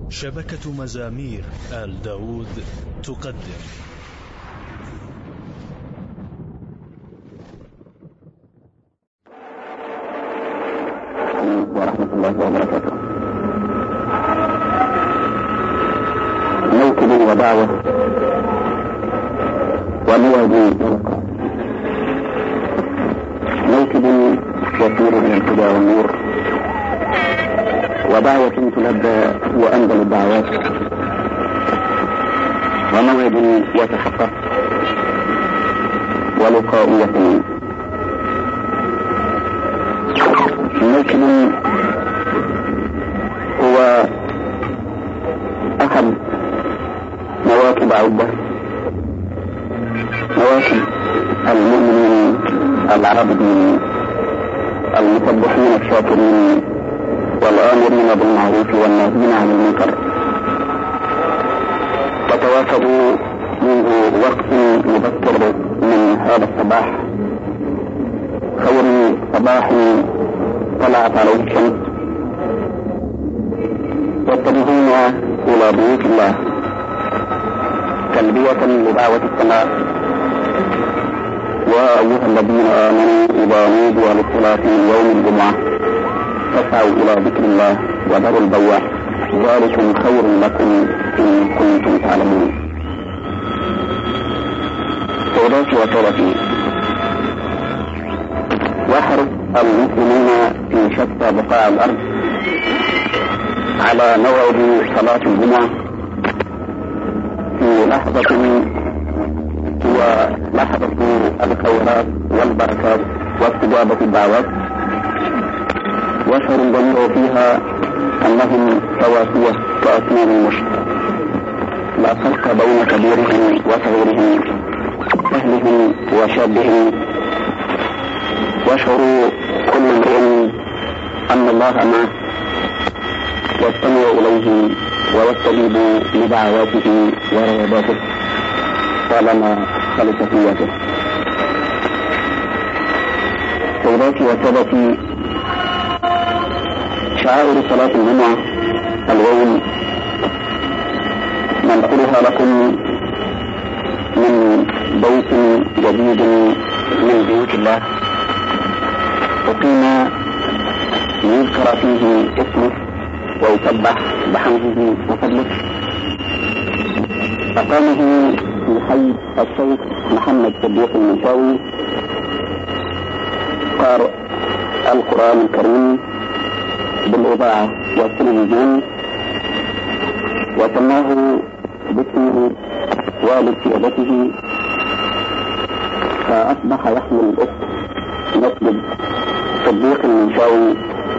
شبكة مزامير آل داود تقدم ورحمة الله وبركاته. موكب ودعوة وليدي طرقا، موكب يسير بالهدى والنور، ودعوة تلبى وأنزل الدعوات، وموعد يتحقق ولقاء يقين. موكب هو أحد مواكب عدة، مواكب المؤمنين العابدين المسبحين الشاكرين والآمرين بالمعروف والناهين عن المنكر، وتواكبوا منذ وقت مبكر من هذا الصباح، خير صباح طلعت عليه الشمس، يتجهون إلى بيوت الله تلبية لدعوة السماء. وأيها الذين آمنوا إذا نودوا للصلاة من يوم الجمعة فاسعوا إلى ذكر الله وذروا البيع، ذلكم خير لكم إن كنتم تعلمون. سيداتي وسادتي، يحرص المسلمون في شتى بقاع الأرض على موعد صلاة الجمعة في لحظة هو لحظة الخيرات والبركات واستجابة الدعوات، واشهر الجميع فيها أنهم سواسية كأسنان المشط، لا فرق بين كبيرهم وصغيرهم، أهلهم وشابهم، واشعر كل امرئ أن الله معه يستمع إليه ويستجيب لدعواته ورغباته طالما خلص نيته. سيداتي وسادتي، شعائر صلاة الجمعة اليوم ننقلها لكم من بيت جديد من بيوت الله، أقيم يذكر فيه اسمه ويسبح بحمده وفضله. أقامه في حي الشيخ محمد صديق المنشاوي، قارئ القرآن الكريم بالإذاعة والتلفزيون، وسماه باسمه والد سيادته، فأصبح يحمل الاسم مسجد صديق المنشاوي.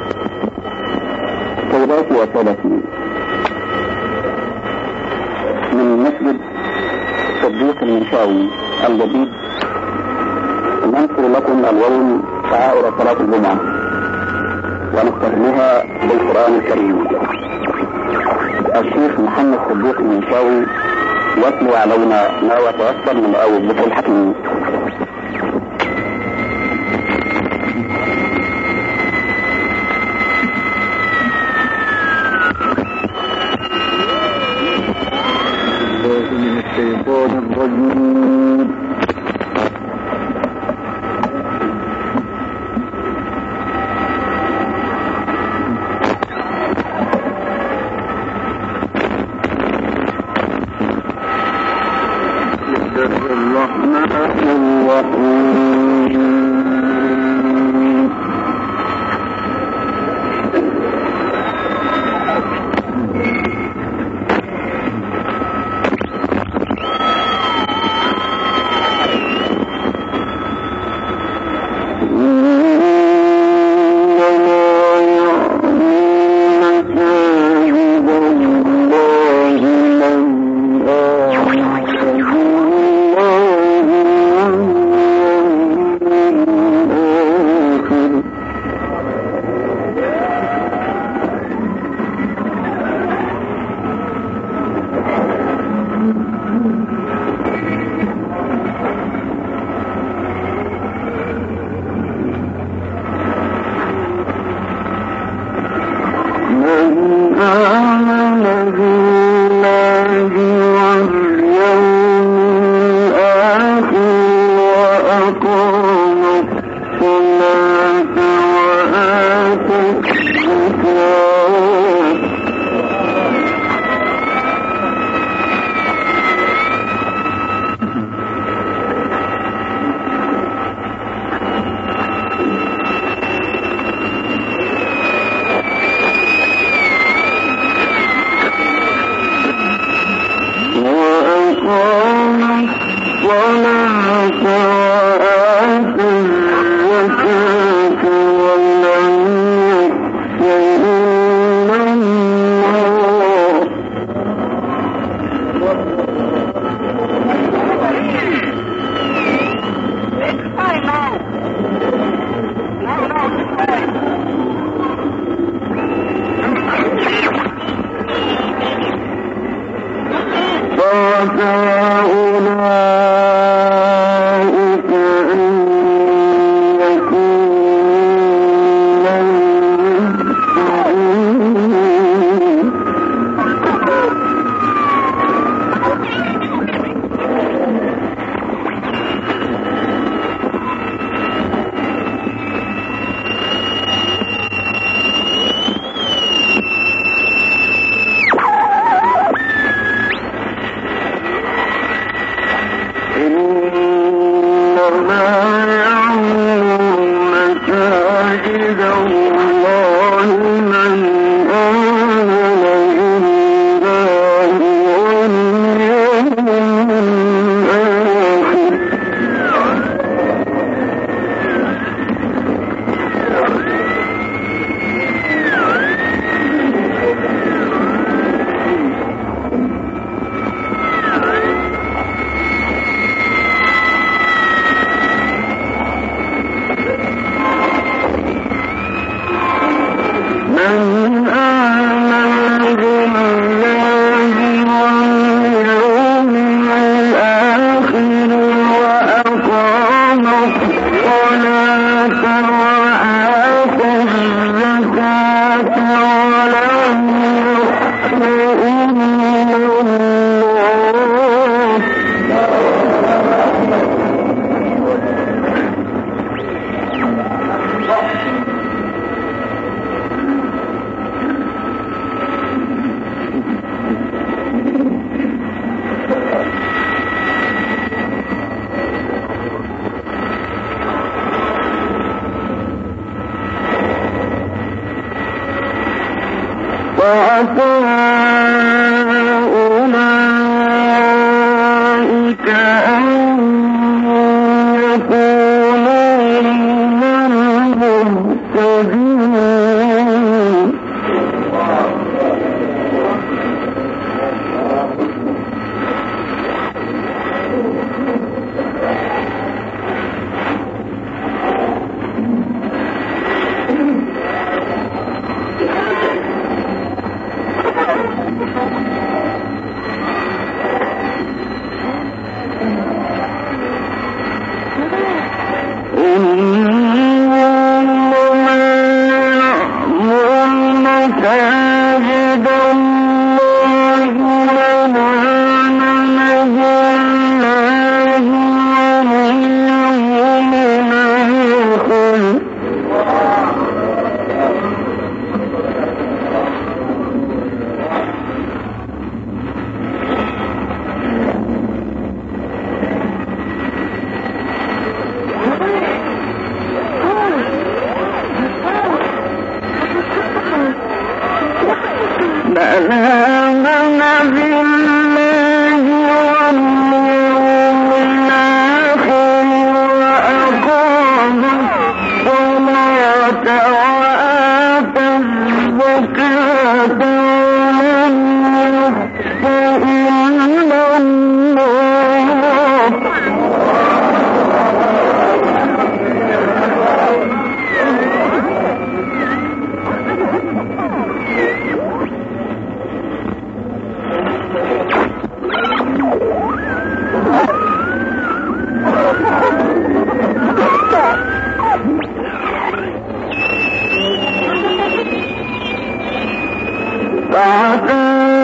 سيداتي وسادتي، من مسجد صديق المنشاوي الجديد ننقل لكم اليوم شعائر صلاة الجمعة ونختمها بالقرآن الكريم. الشيخ محمد صديق المنشاوي يتلو علينا ما يتيسر من آية الذكر الحكيم. من الشيطان الرجيم. من آمن فعسى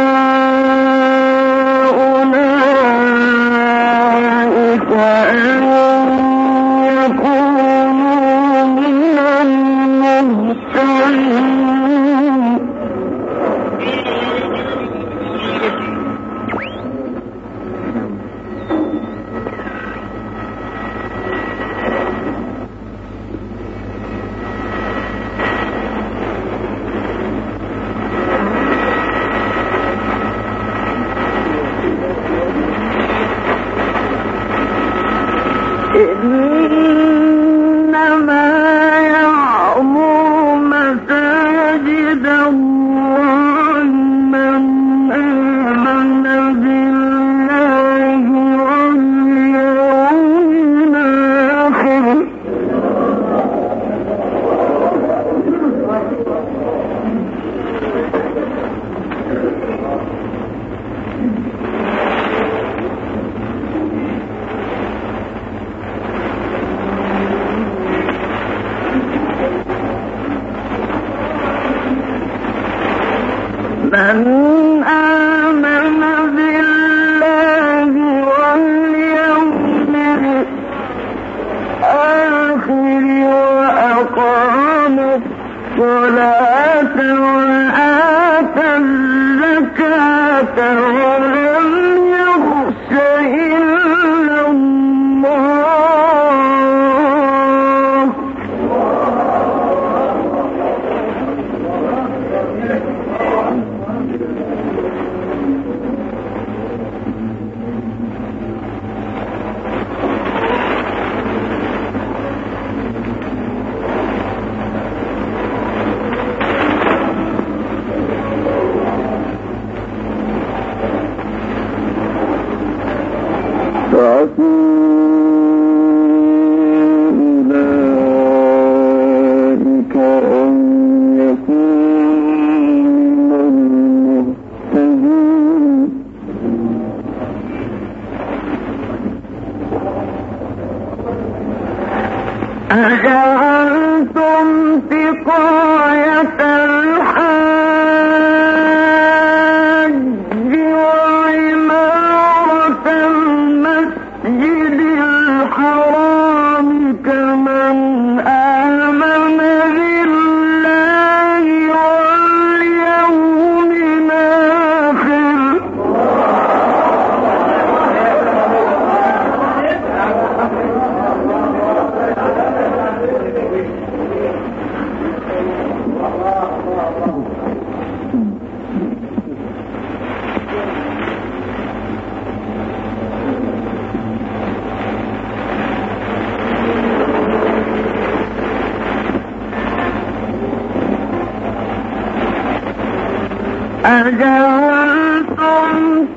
أجعلتم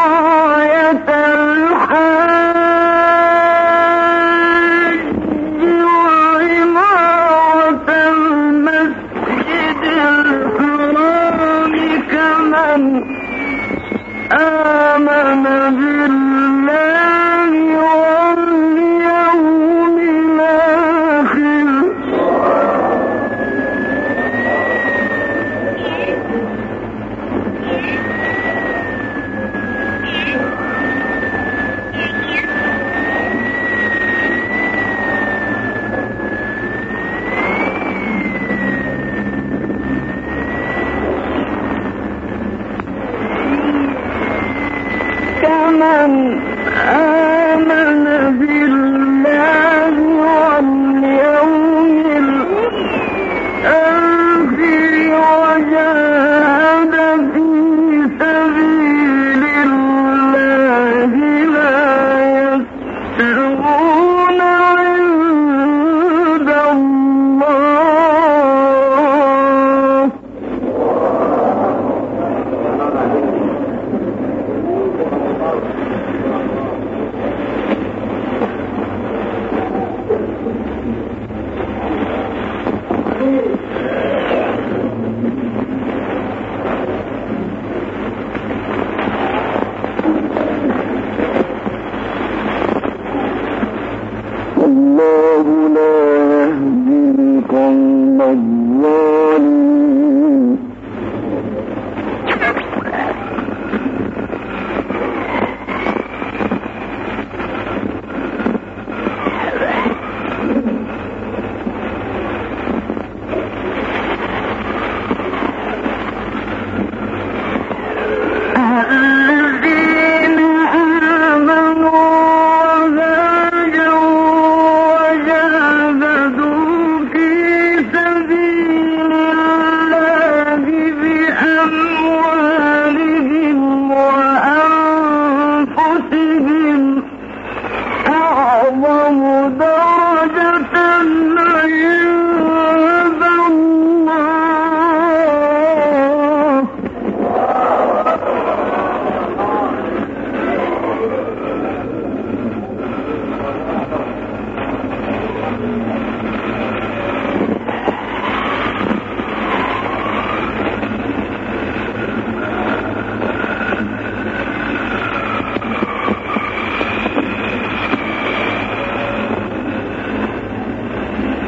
سقاية الحاج وعمارة المسجد الحرام كمن آمن بالله واليوم الآخر كمن آمن بالله واليوم الآخر وجاهد في سبيل الله لا يستوون عند الله والله لا يهدي القوم الظالمين الذين آمنوا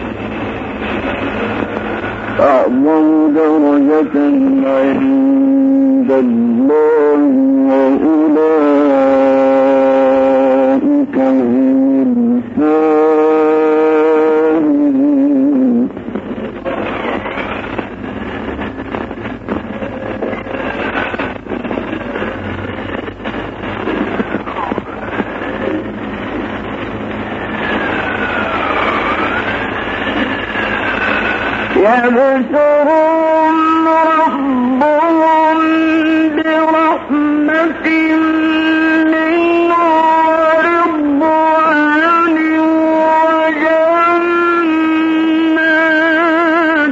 أعظم درجة عند عند الله وأولئك هم الفائزون. يبشرهم ربهم برحمة منه ورضوان وجنات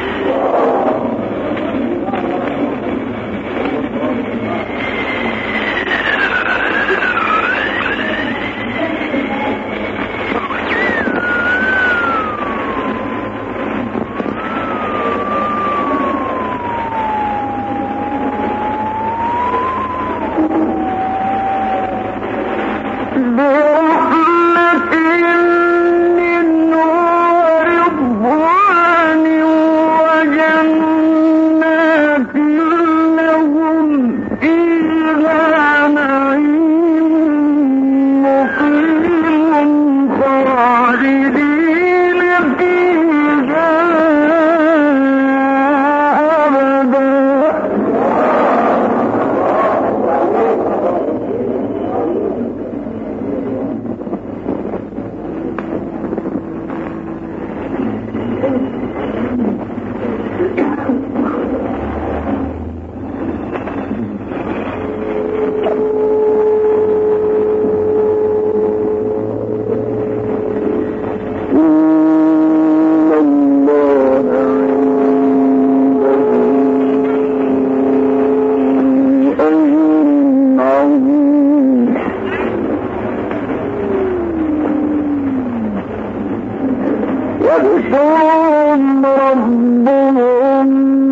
يبشرهم ربهم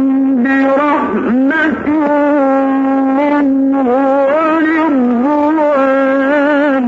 برحمة منه ورضوان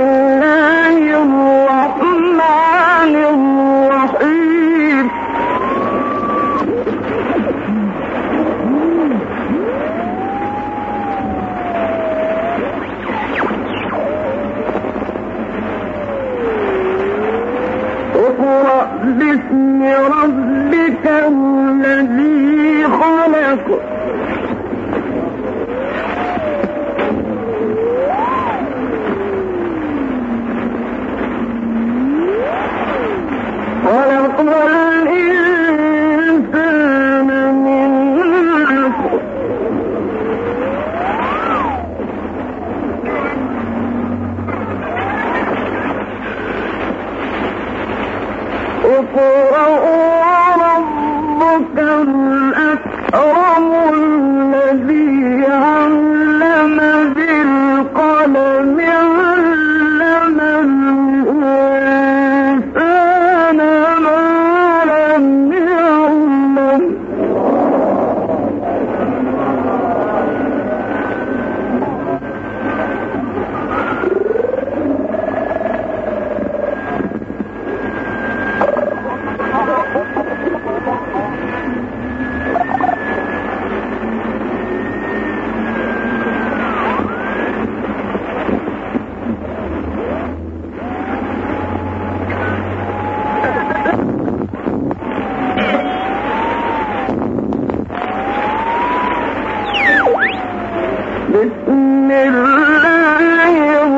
الله الرحمن الرحيم. اقرأ باسم ربك الذي خلق. خلق الإنسان من علق. اقرأ وربك الأكرم الذي علم بالقلم علم الإنسان ما لم يعلم. بسم الله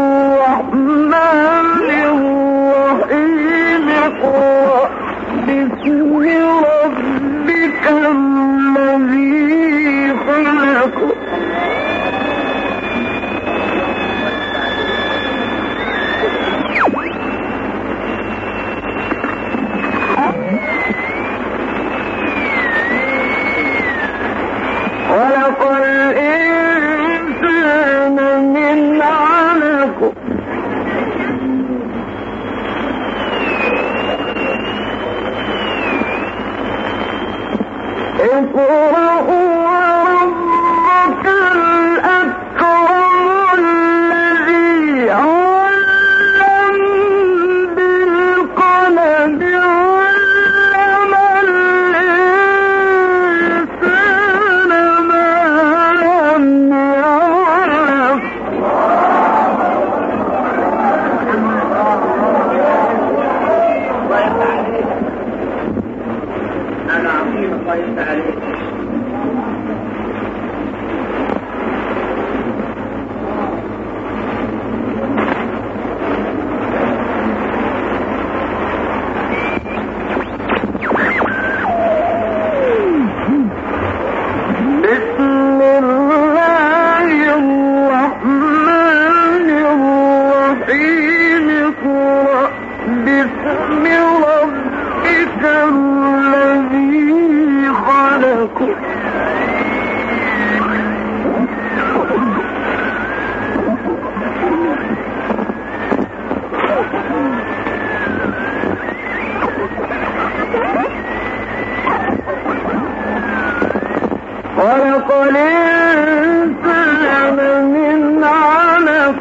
الرحمن الرحيم. اقرأ باسم ربك الذي خلق. خلق الإنسان من علق. اقرأ وربك الأكرم الذي علم بالقلم علم الإنسان ما لم يعلم. أنا عظيم الله يفتح عليك. بسم الله الرحمن الرحيم. اقرأ باسم ربك الذي خلق. خلق الإنسان من علق.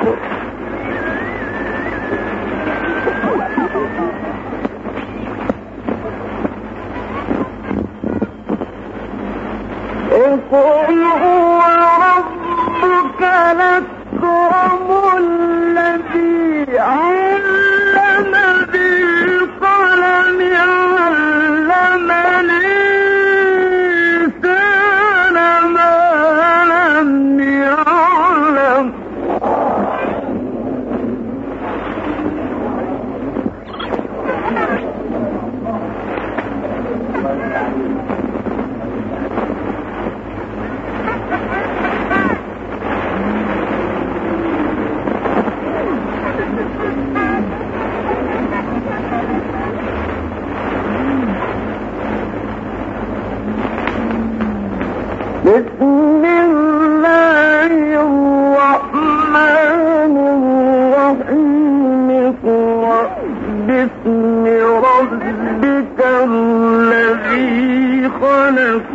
اقرأ وربك الأكرم الذي علم بالقلم علم الإنسان ما لم يعلم. بسم الله الرحمن الرحيم. اقرأ باسم ربك الذي خلق.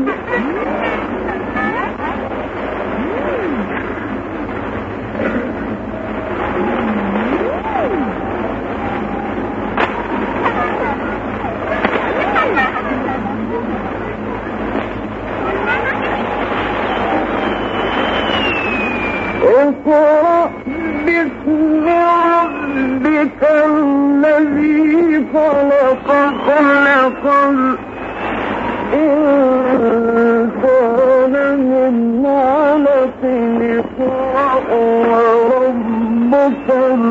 ربك الذي خلق الإنسان من علق اقرأ وربك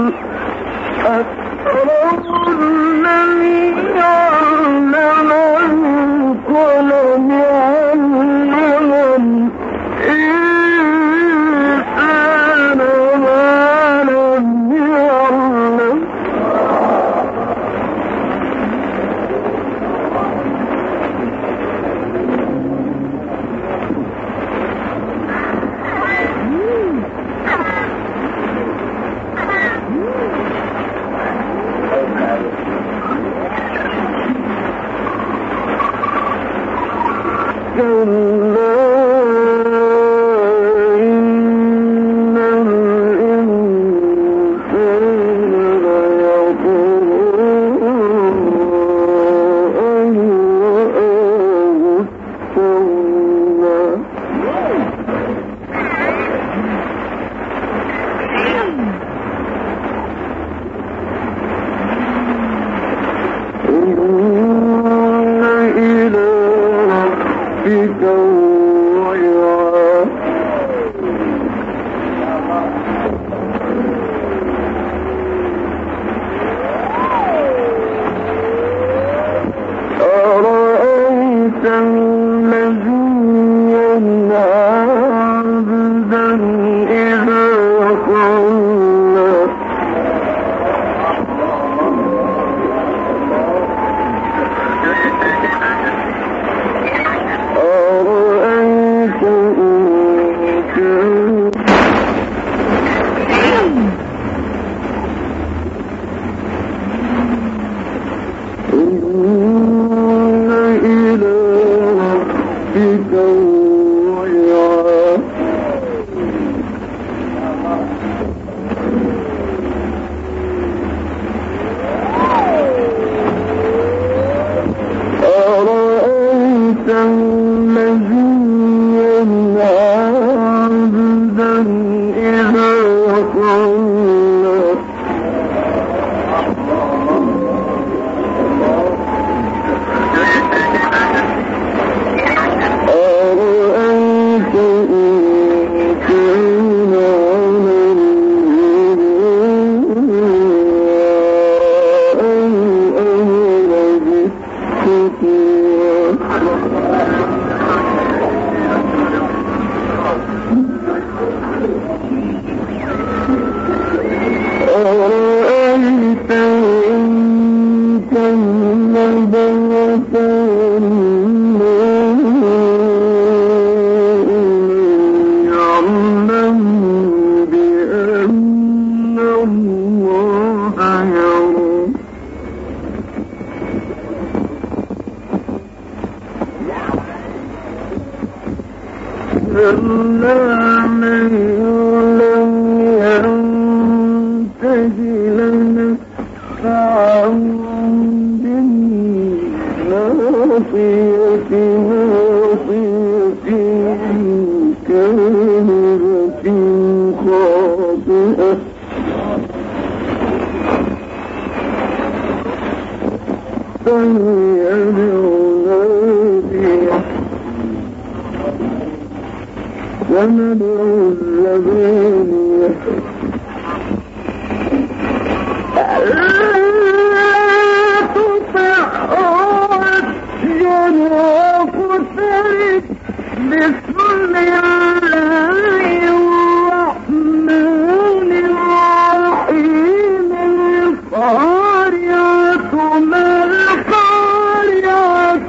الأكرم الذي علم بالقلم علم الإنسان ما لم يعلم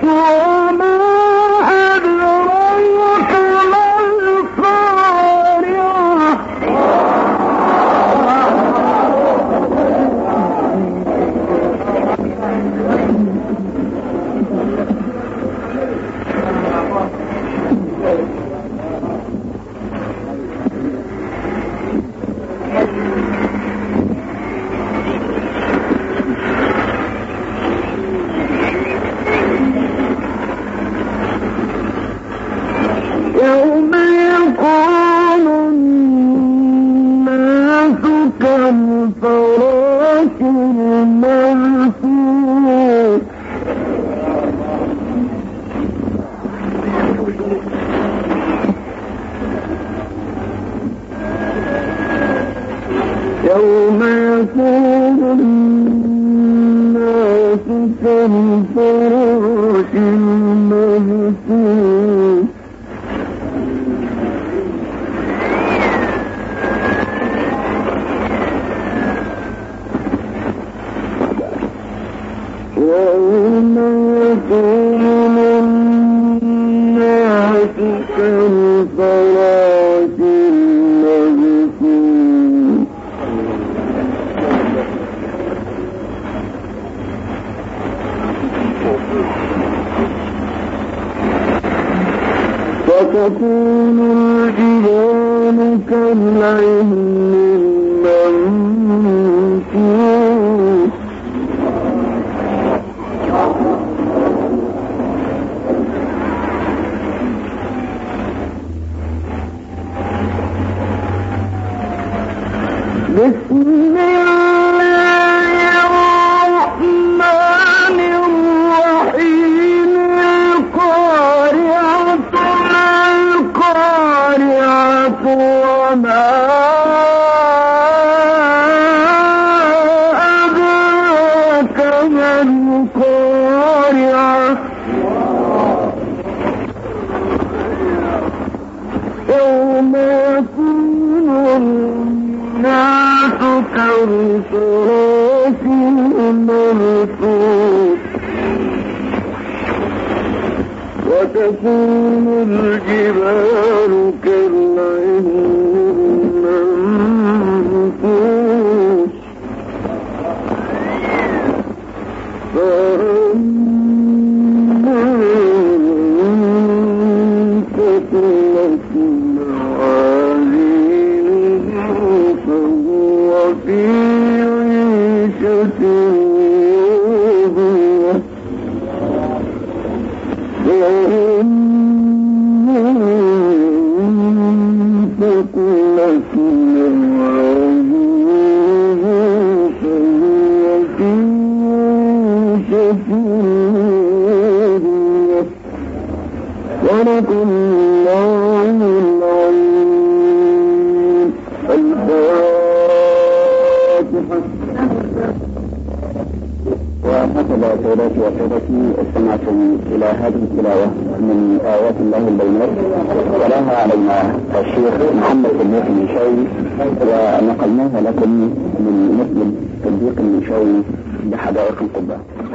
وما أدراك ما القارعة يوم يكون الناس كالفراش المبثوث وتكون الجبال كالعهن المنفوش بسم الله الرحمن الرحيم القارعة القارعة وما أدراك ما القارعة يوم يكون الناس كالفراش المبثوث وتكون الجبال كالعهن المنفوش فأما من ثقلت موازينه فهو في عيشة راضية وأما من ثقلت موازينه فهو في عيشة راضية صدق الله العظيم. الفاتحة. وهكذا سيداتي وسادتي استمعتم إلى هذه التلاوة من آيات الله البينات ولاها علينا الشيخ محمد صديق المنشاوي ونقلناها لكم من مسجد صديق المنشاوي بحدائق القبة.